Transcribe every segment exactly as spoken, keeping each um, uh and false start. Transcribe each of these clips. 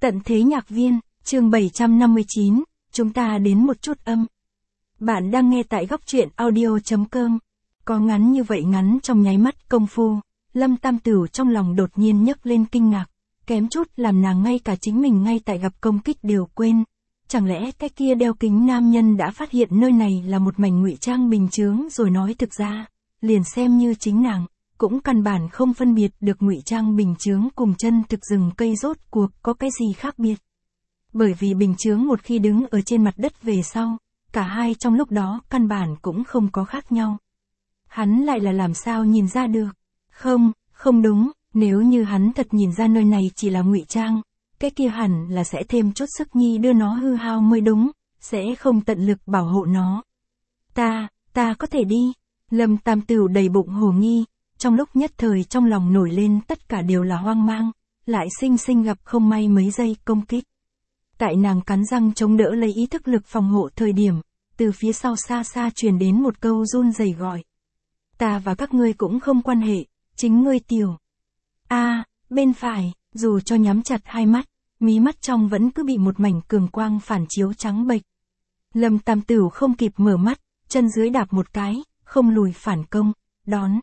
Tận thế nhạc viên, chương bảy trăm năm mươi chín, chúng ta đến một chút âm. Bạn đang nghe tại góc truyện audio.com. Có ngắn như vậy ngắn trong nháy mắt công phu, Lâm Tam Tửu trong lòng đột nhiên nhấc lên kinh ngạc, kém chút làm nàng ngay cả chính mình ngay tại gặp công kích đều quên. Chẳng lẽ cái kia đeo kính nam nhân đã phát hiện nơi này là một mảnh ngụy trang bình chướng rồi nói thực ra, liền xem như chính nàng, cũng căn bản không phân biệt được ngụy trang bình chướng cùng chân thực rừng cây rốt cuộc có cái gì khác biệt. Bởi vì bình chướng một khi đứng ở trên mặt đất về sau, cả hai trong lúc đó căn bản cũng không có khác nhau. Hắn lại là làm sao nhìn ra được? Không, không đúng, nếu như hắn thật nhìn ra nơi này chỉ là ngụy trang, cái kia hẳn là sẽ thêm chút sức nhi đưa nó hư hao mới đúng, sẽ không tận lực bảo hộ nó. Ta, ta có thể đi. Lâm Tam Tửu đầy bụng hồ nghi, trong lúc nhất thời trong lòng nổi lên tất cả đều là hoang mang, lại sinh sinh gặp không may mấy giây công kích. Tại nàng cắn răng chống đỡ lấy ý thức lực phòng hộ thời điểm, từ phía sau xa xa truyền đến một câu run rẩy gọi. Ta và các ngươi cũng không quan hệ, chính ngươi tiểu. A, à, bên phải, dù cho nhắm chặt hai mắt, mí mắt trong vẫn cứ bị một mảnh cường quang phản chiếu trắng bệch. Lâm Tam Tửu không kịp mở mắt, chân dưới đạp một cái, không lùi phản công, đón.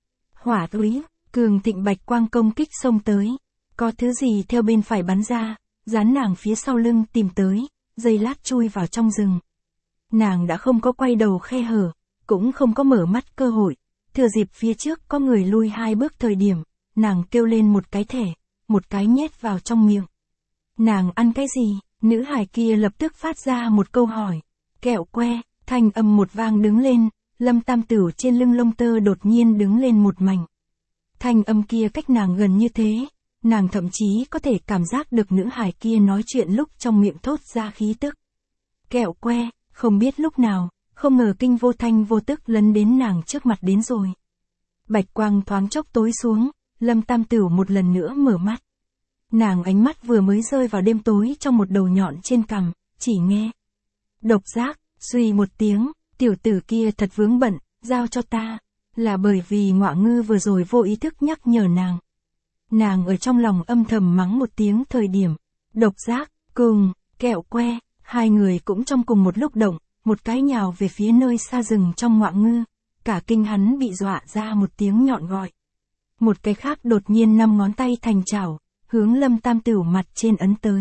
Hỏa túy, cường thịnh bạch quang công kích xông tới, có thứ gì theo bên phải bắn ra, dán nàng phía sau lưng tìm tới, giây lát chui vào trong rừng. Nàng đã không có quay đầu khe hở, cũng không có mở mắt cơ hội, thừa dịp phía trước có người lui hai bước thời điểm, nàng kêu lên một cái thẻ, một cái nhét vào trong miệng. Nàng ăn cái gì? Nữ hài kia lập tức phát ra một câu hỏi. Kẹo que, thanh âm một vang đứng lên, Lâm Tam Tửu trên lưng lông tơ đột nhiên đứng lên một mảnh. Thanh âm kia cách nàng gần như thế, nàng thậm chí có thể cảm giác được nữ hài kia nói chuyện lúc trong miệng thốt ra khí tức. Kẹo que, không biết lúc nào, không ngờ kinh vô thanh vô tức lấn đến nàng trước mặt đến rồi. Bạch quang thoáng chốc tối xuống, Lâm Tam Tửu một lần nữa mở mắt. Nàng ánh mắt vừa mới rơi vào đêm tối trong một đầu nhọn trên cằm, chỉ nghe. Độc giác, suy một tiếng, tiểu tử kia thật vướng bận, giao cho ta, là bởi vì Ngọa Ngư vừa rồi vô ý thức nhắc nhở nàng. Nàng ở trong lòng âm thầm mắng một tiếng thời điểm, độc giác, cùng, kẹo que, hai người cũng trong cùng một lúc động, một cái nhào về phía nơi xa rừng trong Ngọa Ngư, cả kinh hắn bị dọa ra một tiếng nhọn gọi. Một cái khác đột nhiên năm ngón tay thành chảo, hướng Lâm Tam Tửu mặt trên ấn tới.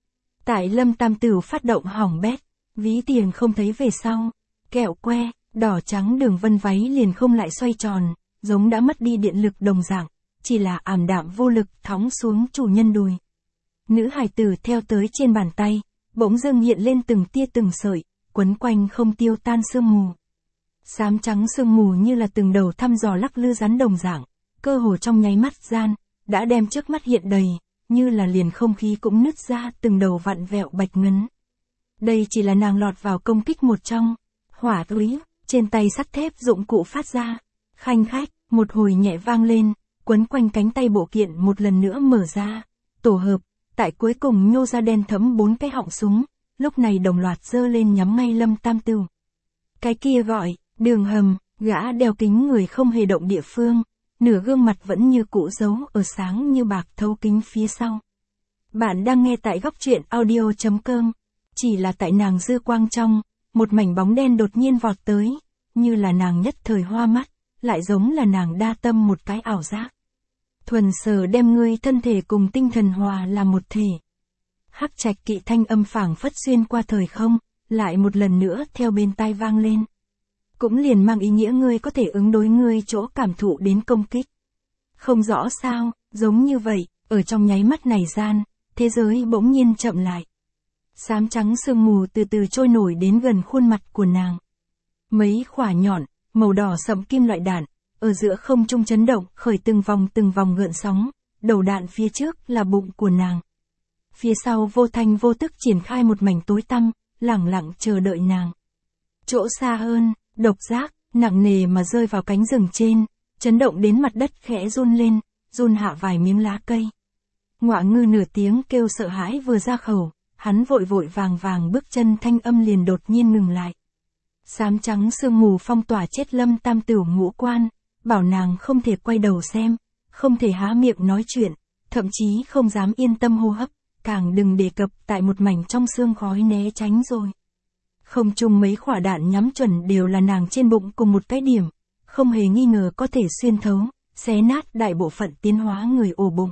Tại Lâm Tam Tửu phát động hỏng bét, ví tiền không thấy về sau, kẹo que, đỏ trắng đường vân váy liền không lại xoay tròn, giống đã mất đi điện lực đồng dạng, chỉ là ảm đạm vô lực thõng xuống chủ nhân đùi. Nữ hài tử theo tới trên bàn tay, bỗng dưng hiện lên từng tia từng sợi, quấn quanh không tiêu tan sương mù. Xám trắng sương mù như là từng đầu thăm dò lắc lư rắn đồng dạng, cơ hồ trong nháy mắt gian, đã đem trước mắt hiện đầy, như là liền không khí cũng nứt ra từng đầu vặn vẹo bạch ngấn. Đây chỉ là nàng lọt vào công kích một trong, hỏa túy, trên tay sắt thép dụng cụ phát ra, khanh khách, một hồi nhẹ vang lên, quấn quanh cánh tay bộ kiện một lần nữa mở ra, tổ hợp, tại cuối cùng nhô ra đen thẫm bốn cái họng súng, lúc này đồng loạt giơ lên nhắm ngay Lâm Tam Tửu. Cái kia gọi, đường hầm, gã đeo kính người không hề động địa phương, nửa gương mặt vẫn như cũ giấu ở sáng như bạc thấu kính phía sau. Bạn đang nghe tại góc truyện audio.com, chỉ là tại nàng dư quang trong, một mảnh bóng đen đột nhiên vọt tới, như là nàng nhất thời hoa mắt, lại giống là nàng đa tâm một cái ảo giác. Thuần sở đem ngươi thân thể cùng tinh thần hòa làm một thể. Hắc trạch kỵ thanh âm phảng phất xuyên qua thời không, lại một lần nữa theo bên tai vang lên. Cũng liền mang ý nghĩa ngươi có thể ứng đối ngươi chỗ cảm thụ đến công kích. Không rõ sao, giống như vậy, ở trong nháy mắt này gian, thế giới bỗng nhiên chậm lại. Xám trắng sương mù từ từ trôi nổi đến gần khuôn mặt của nàng. Mấy khỏa nhọn, màu đỏ sậm kim loại đạn, ở giữa không trung chấn động, khởi từng vòng từng vòng gợn sóng, đầu đạn phía trước là bụng của nàng. Phía sau vô thanh vô tức triển khai một mảnh tối tăm, lẳng lặng chờ đợi nàng. Chỗ xa hơn, độc giác, nặng nề mà rơi vào cánh rừng trên, chấn động đến mặt đất khẽ run lên, run hạ vài miếng lá cây. Ngọa Ngư nửa tiếng kêu sợ hãi vừa ra khẩu, hắn vội vội vàng vàng bước chân thanh âm liền đột nhiên ngừng lại. Xám trắng sương mù phong tỏa chết Lâm Tam Tửu ngũ quan, bảo nàng không thể quay đầu xem, không thể há miệng nói chuyện, thậm chí không dám yên tâm hô hấp, càng đừng đề cập tại một mảnh trong sương khói né tránh rồi. Không chung mấy quả đạn nhắm chuẩn đều là nàng trên bụng cùng một cái điểm, không hề nghi ngờ có thể xuyên thấu, xé nát đại bộ phận tiến hóa người ổ bụng.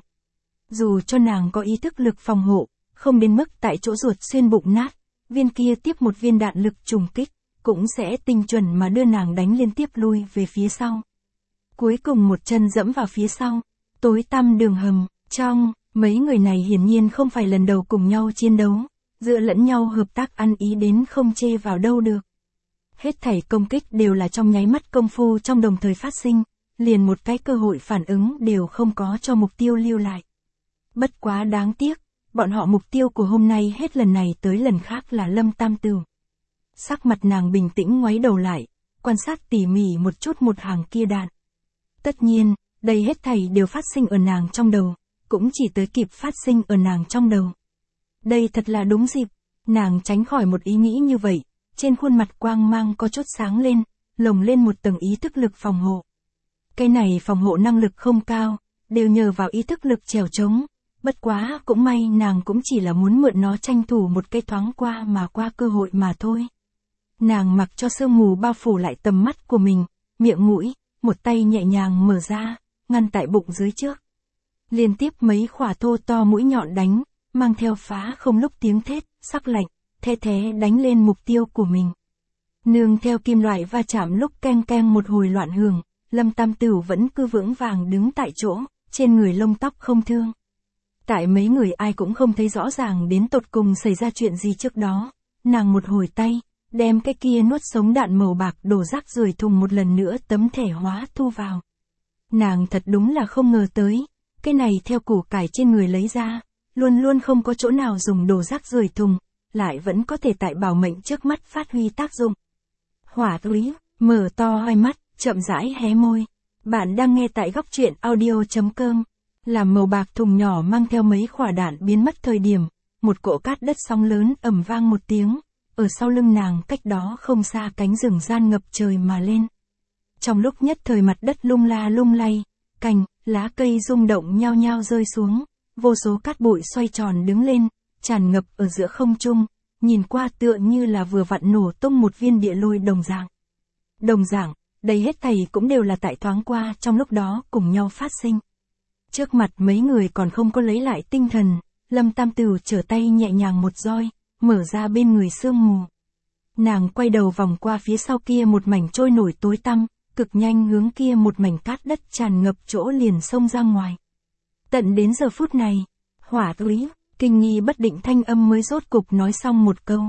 Dù cho nàng có ý thức lực phòng hộ, không đến mức tại chỗ ruột xuyên bụng nát, viên kia tiếp một viên đạn lực trùng kích, cũng sẽ tinh chuẩn mà đưa nàng đánh liên tiếp lui về phía sau. Cuối cùng một chân dẫm vào phía sau, tối tăm đường hầm, trong, mấy người này hiển nhiên không phải lần đầu cùng nhau chiến đấu, dựa lẫn nhau hợp tác ăn ý đến không chê vào đâu được. Hết thảy công kích đều là trong nháy mắt công phu trong đồng thời phát sinh, liền một cái cơ hội phản ứng đều không có cho mục tiêu lưu lại. Bất quá đáng tiếc, bọn họ mục tiêu của hôm nay hết lần này tới lần khác là Lâm Tam Tửu. Sắc mặt nàng bình tĩnh ngoáy đầu lại, quan sát tỉ mỉ một chút một hàng kia đạn. Tất nhiên, đây hết thảy đều phát sinh ở nàng trong đầu, cũng chỉ tới kịp phát sinh ở nàng trong đầu. Đây thật là đúng dịp, nàng tránh khỏi một ý nghĩ như vậy, trên khuôn mặt quang mang có chút sáng lên, lồng lên một tầng ý thức lực phòng hộ. Cái này phòng hộ năng lực không cao, đều nhờ vào ý thức lực trèo trống, bất quá cũng may nàng cũng chỉ là muốn mượn nó tranh thủ một cái thoáng qua mà qua cơ hội mà thôi. Nàng mặc cho sương mù bao phủ lại tầm mắt của mình, miệng mũi, một tay nhẹ nhàng mở ra, ngăn tại bụng dưới trước. Liên tiếp mấy khỏa thô to mũi nhọn đánh, mang theo phá không lúc tiếng thét, sắc lạnh, the thế đánh lên mục tiêu của mình. Nương theo kim loại va chạm lúc keng keng một hồi loạn hưởng, Lâm Tam Tửu vẫn cứ vững vàng đứng tại chỗ, trên người lông tóc không thương. Tại mấy người ai cũng không thấy rõ ràng đến tột cùng xảy ra chuyện gì trước đó, nàng một hồi tay, đem cái kia nuốt sống đạn màu bạc đổ rác rưởi thùng một lần nữa tấm thẻ hóa thu vào. Nàng thật đúng là không ngờ tới, cái này theo củ cải trên người lấy ra, luôn luôn không có chỗ nào dùng đồ rác rưởi thùng, lại vẫn có thể tại bảo mệnh trước mắt phát huy tác dụng. Hỏa túy, mở to hai mắt, chậm rãi hé môi. Bạn đang nghe tại góc truyện audio chấm com. Làm màu bạc thùng nhỏ mang theo mấy quả đạn biến mất thời điểm, một cỗ cát đất sóng lớn ầm vang một tiếng, ở sau lưng nàng cách đó không xa cánh rừng gian ngập trời mà lên. Trong lúc nhất thời mặt đất lung la lung lay, cành, lá cây rung động nhao nhao rơi xuống, vô số cát bụi xoay tròn đứng lên, tràn ngập ở giữa không trung, nhìn qua tựa như là vừa vặn nổ tung một viên địa lôi đồng dạng. Đồng dạng, đây hết thảy cũng đều là tại thoáng qua trong lúc đó cùng nhau phát sinh. Trước mặt mấy người còn không có lấy lại tinh thần, Lâm Tam Tửu trở tay nhẹ nhàng một roi, mở ra bên người sương mù. Nàng quay đầu vòng qua phía sau kia một mảnh trôi nổi tối tăm, cực nhanh hướng kia một mảnh cát đất tràn ngập chỗ liền xông ra ngoài. Tận đến giờ phút này, hỏa túy, kinh nghi bất định thanh âm mới rốt cục nói xong một câu.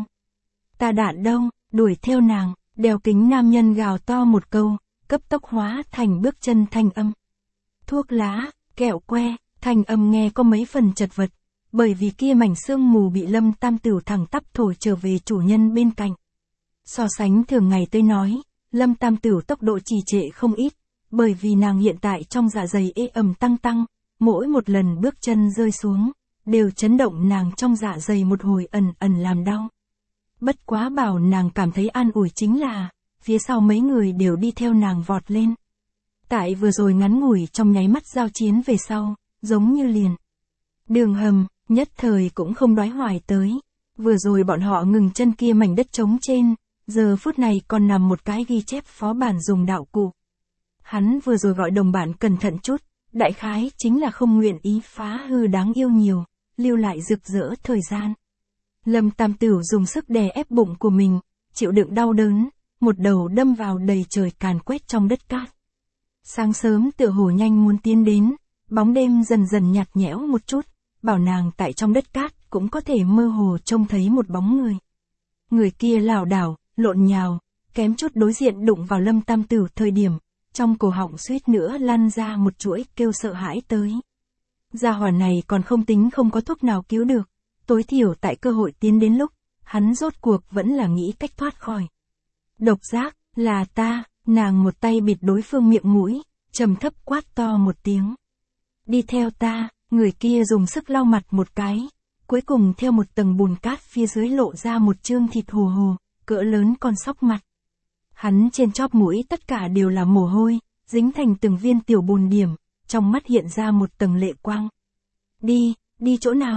Ta đạn đâu, đuổi theo nàng, đeo kính nam nhân gào to một câu, cấp tốc hóa thành bước chân thanh âm. Thuốc lá, kẹo que, thanh âm nghe có mấy phần chật vật, bởi vì kia mảnh sương mù bị Lâm Tam Tửu thẳng tắp thổi trở về chủ nhân bên cạnh. So sánh thường ngày tôi nói, Lâm Tam Tửu tốc độ trì trệ không ít, bởi vì nàng hiện tại trong dạ dày ê ẩm tăng tăng, mỗi một lần bước chân rơi xuống, đều chấn động nàng trong dạ dày một hồi ẩn ẩn làm đau. Bất quá bảo nàng cảm thấy an ủi chính là, phía sau mấy người đều đi theo nàng vọt lên. Tại vừa rồi ngắn ngủi trong nháy mắt giao chiến về sau, giống như liền. Đường hầm, nhất thời cũng không đoái hoài tới. Vừa rồi bọn họ ngừng chân kia mảnh đất trống trên, giờ phút này còn nằm một cái ghi chép phó bản dùng đạo cụ. Hắn vừa rồi gọi đồng bạn cẩn thận chút, đại khái chính là không nguyện ý phá hư đáng yêu nhiều, lưu lại rực rỡ thời gian. Lâm Tam Tửu dùng sức đè ép bụng của mình, chịu đựng đau đớn, một đầu đâm vào đầy trời càn quét trong đất cát. Sáng sớm tựa hồ nhanh muốn tiến đến, bóng đêm dần dần nhạt nhẽo một chút, bảo nàng tại trong đất cát cũng có thể mơ hồ trông thấy một bóng người. Người kia lảo đảo, lộn nhào, kém chút đối diện đụng vào Lâm Tam Tửu thời điểm, trong cổ họng suýt nữa lăn ra một chuỗi kêu sợ hãi tới. Gia hỏa này còn không tính không có thuốc nào cứu được, tối thiểu tại cơ hội tiến đến lúc, hắn rốt cuộc vẫn là nghĩ cách thoát khỏi. Độc giác, là ta, nàng một tay bịt đối phương miệng mũi, trầm thấp quát to một tiếng. Đi theo ta, người kia dùng sức lau mặt một cái, cuối cùng theo một tầng bùn cát phía dưới lộ ra một chương thịt hồ hồ, cỡ lớn con sóc mặt. Hắn trên chóp mũi tất cả đều là mồ hôi, dính thành từng viên tiểu bùn điểm, trong mắt hiện ra một tầng lệ quang. Đi, đi chỗ nào?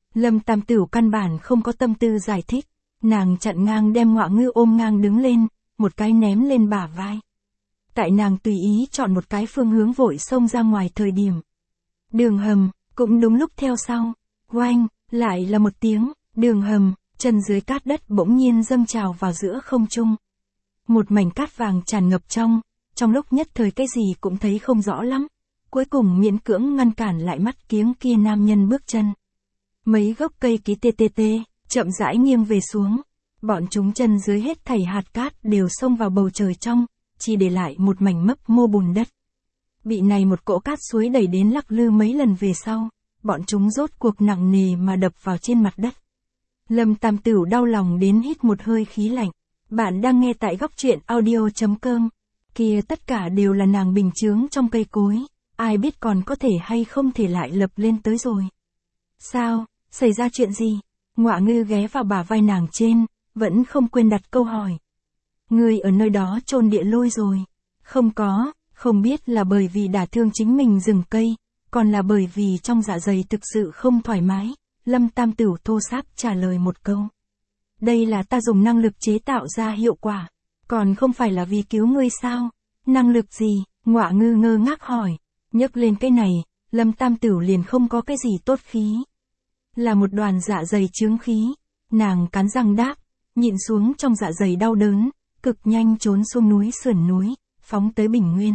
Lâm Tam Tửu căn bản không có tâm tư giải thích, nàng chặn ngang đem Ngọa Ngư ôm ngang đứng lên, một cái ném lên bả vai. Tại nàng tùy ý chọn một cái phương hướng vội xông ra ngoài thời điểm. Đường hầm, cũng đúng lúc theo sau, oanh, lại là một tiếng, đường hầm, chân dưới cát đất bỗng nhiên dâng trào vào giữa không trung. Một mảnh cát vàng tràn ngập trong, trong lúc nhất thời cái gì cũng thấy không rõ lắm, cuối cùng miễn cưỡng ngăn cản lại mắt kiếng kia nam nhân bước chân. Mấy gốc cây ký tê tê tê, chậm rãi nghiêng về xuống, bọn chúng chân dưới hết thảy hạt cát đều xông vào bầu trời trong, chỉ để lại một mảnh mấp mô bùn đất. Bị này một cỗ cát suối đẩy đến lắc lư mấy lần về sau, bọn chúng rốt cuộc nặng nề mà đập vào trên mặt đất. Lâm Tam Tửu đau lòng đến hít một hơi khí lạnh. Bạn đang nghe tại góc truyện audio chấm com. Kia tất cả đều là nàng bình chướng trong cây cối, ai biết còn có thể hay không thể lại lập lên tới rồi. Sao, xảy ra chuyện gì? Ngọa Ngư ghé vào bả vai nàng trên, vẫn không quên đặt câu hỏi. Ngươi ở nơi đó chôn địa lôi rồi? Không có, không biết là bởi vì đả thương chính mình rừng cây, còn là bởi vì trong dạ dày thực sự không thoải mái. Lâm Tam Tửu thô sáp trả lời một câu. Đây là ta dùng năng lực chế tạo ra hiệu quả, còn không phải là vì cứu ngươi sao? Năng lực gì? Ngọa Ngư ngơ ngác hỏi. Nhấc lên cái này, Lâm Tam Tửu liền không có cái gì tốt khí. Là một đoàn dạ dày chướng khí. Nàng cắn răng đáp, nhịn xuống trong dạ dày đau đớn, cực nhanh trốn xuống núi sườn núi, phóng tới Bình Nguyên.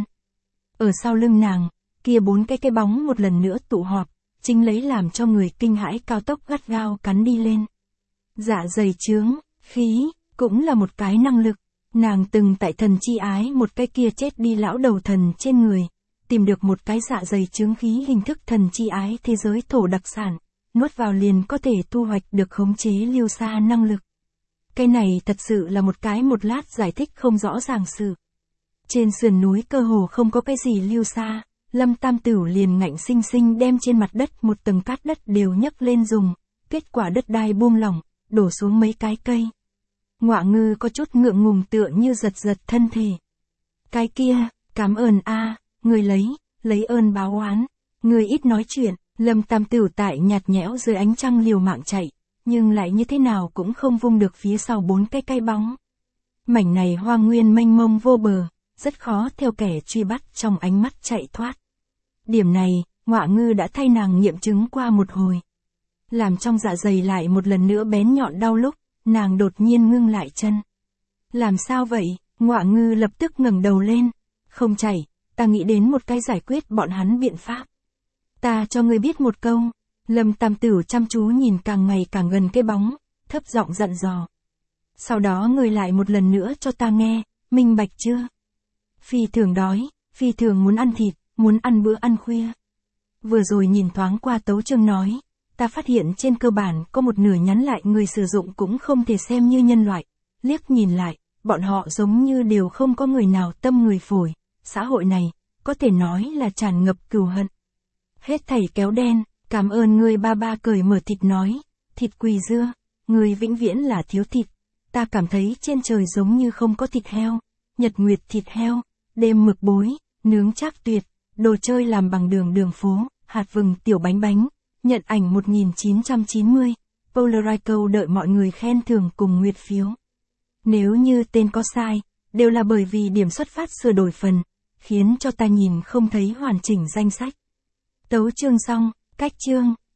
Ở sau lưng nàng, kia bốn cái cái bóng một lần nữa tụ họp, chính lấy làm cho người kinh hãi cao tốc gắt gao cắn đi lên. Dạ dày chướng, khí, cũng là một cái năng lực. Nàng từng tại thần chi ái một cái kia chết đi lão đầu thần trên người, tìm được một cái dạ dày chướng khí hình thức thần chi ái thế giới thổ đặc sản, nuốt vào liền có thể thu hoạch được khống chế lưu xa năng lực. Cái này thật sự là một cái một lát giải thích không rõ ràng sự. Trên sườn núi cơ hồ không có cái gì lưu xa, Lâm Tam Tửu liền ngạnh sinh sinh đem trên mặt đất một tầng cát đất đều nhấc lên dùng, kết quả đất đai buông lỏng, đổ xuống mấy cái cây. Ngọa Ngư có chút ngượng ngùng tựa như giật giật thân thể. Cái kia, cảm ơn a, người lấy, lấy ơn báo oán, người ít nói chuyện. Lâm Tam Tửu tại nhạt nhẽo dưới ánh trăng liều mạng chạy, nhưng lại như thế nào cũng không vung được phía sau bốn cái cây bóng. Mảnh này hoang nguyên mênh mông vô bờ, rất khó theo kẻ truy bắt trong ánh mắt chạy thoát. Điểm này, Ngọa Ngư đã thay nàng nghiệm chứng qua một hồi. Làm trong dạ dày lại một lần nữa bén nhọn đau lúc, nàng đột nhiên ngưng lại chân. Làm sao vậy? Ngọa Ngư lập tức ngẩng đầu lên. Không chảy, ta nghĩ đến một cái giải quyết bọn hắn biện pháp. Ta cho ngươi biết một câu. Lâm Tam Tửu chăm chú nhìn càng ngày càng gần cái bóng, thấp giọng dặn dò. Sau đó ngươi lại một lần nữa cho ta nghe, minh bạch chưa? Phi thường đói, phi thường muốn ăn thịt, muốn ăn bữa ăn khuya. Vừa rồi nhìn thoáng qua tấu chương nói, ta phát hiện trên cơ bản có một nửa nhắn lại người sử dụng cũng không thể xem như nhân loại. Liếc nhìn lại, bọn họ giống như đều không có người nào tâm người phổi. Xã hội này, có thể nói là tràn ngập cừu hận. Hết thảy kéo đen, cảm ơn ngươi ba ba cởi mở thịt nói, thịt quỳ dưa, ngươi vĩnh viễn là thiếu thịt. Ta cảm thấy trên trời giống như không có thịt heo, nhật nguyệt thịt heo, đêm mực bối, nướng chắc tuyệt, đồ chơi làm bằng đường đường phố, hạt vừng tiểu bánh bánh, nhận ảnh một nghìn chín trăm chín mươi, Polaroid câu đợi mọi người khen thưởng cùng nguyệt phiếu. Nếu như tên có sai, đều là bởi vì điểm xuất phát sửa đổi phần, khiến cho ta nhìn không thấy hoàn chỉnh danh sách. Tấu chương xong, cách chương.